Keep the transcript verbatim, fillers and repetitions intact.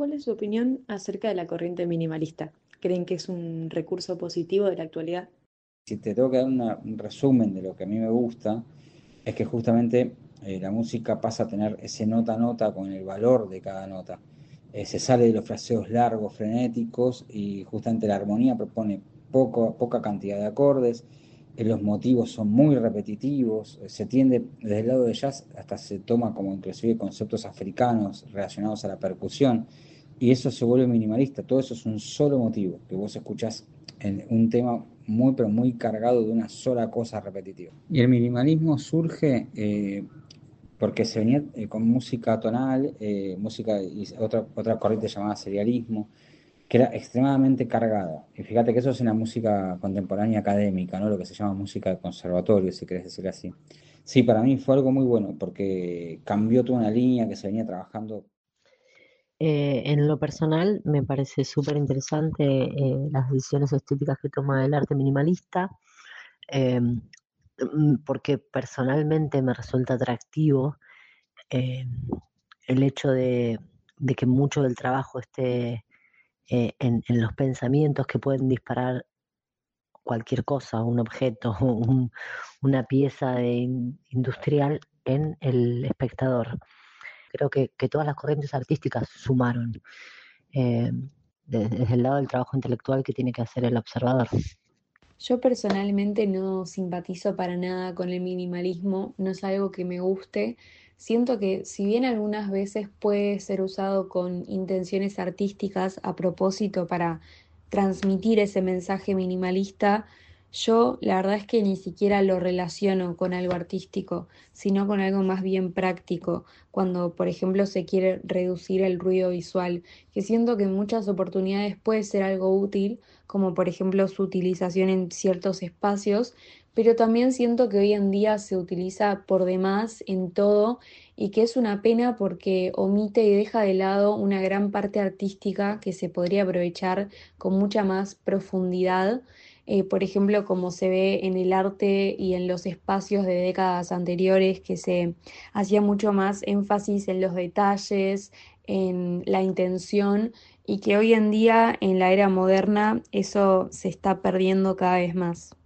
¿Cuál es su opinión acerca de la corriente minimalista? ¿Creen que es un recurso positivo de la actualidad? Si te tengo que dar una- un resumen de lo que a mí me gusta, es que justamente eh, la música pasa a tener ese nota a nota con el valor de cada nota. Eh, se sale de los fraseos largos, frenéticos, y justamente la armonía propone poco, poca cantidad de acordes. Eh, los motivos son muy repetitivos. Eh, se tiende, desde el lado de jazz, hasta se toma como inclusive conceptos africanos relacionados a la percusión, y eso se vuelve minimalista. Todo eso es un solo motivo, que vos escuchás en un tema muy, pero muy cargado de una sola cosa repetitiva. Y el minimalismo surge eh, porque se venía eh, con música tonal, eh, música y otra, otra corriente llamada serialismo, que era extremadamente cargada. Y fíjate que eso es una música contemporánea académica, ¿no? Lo que se llama música de conservatorio, si querés decir así. Sí, para mí fue algo muy bueno, porque cambió toda una línea que se venía trabajando. Eh, en lo personal, me parece súper interesante eh, las decisiones estéticas que toma el arte minimalista, eh, mm, porque personalmente me resulta atractivo eh, el hecho de, de que mucho del trabajo esté eh, en, en los pensamientos que pueden disparar cualquier cosa, un objeto, un- una pieza de in- industrial en el espectador. Creo que, que todas las corrientes artísticas sumaron eh, desde, desde el lado del trabajo intelectual que tiene que hacer el observador. Yo personalmente no simpatizo para nada con el minimalismo, no es algo que me guste. Siento que si bien algunas veces puede ser usado con intenciones artísticas a propósito para transmitir ese mensaje minimalista, yo la verdad es que ni siquiera lo relaciono con algo artístico, sino con algo más bien práctico, cuando por ejemplo se quiere reducir el ruido visual, que siento que en muchas oportunidades puede ser algo útil como por ejemplo su utilización en ciertos espacios, pero también siento que hoy en día se utiliza por demás en todo y que es una pena porque omite y deja de lado una gran parte artística que se podría aprovechar con mucha más profundidad. Eh, por ejemplo, como se ve en el arte y en los espacios de décadas anteriores, que se hacía mucho más énfasis en los detalles, en la intención y que hoy en día, en la era moderna, eso se está perdiendo cada vez más.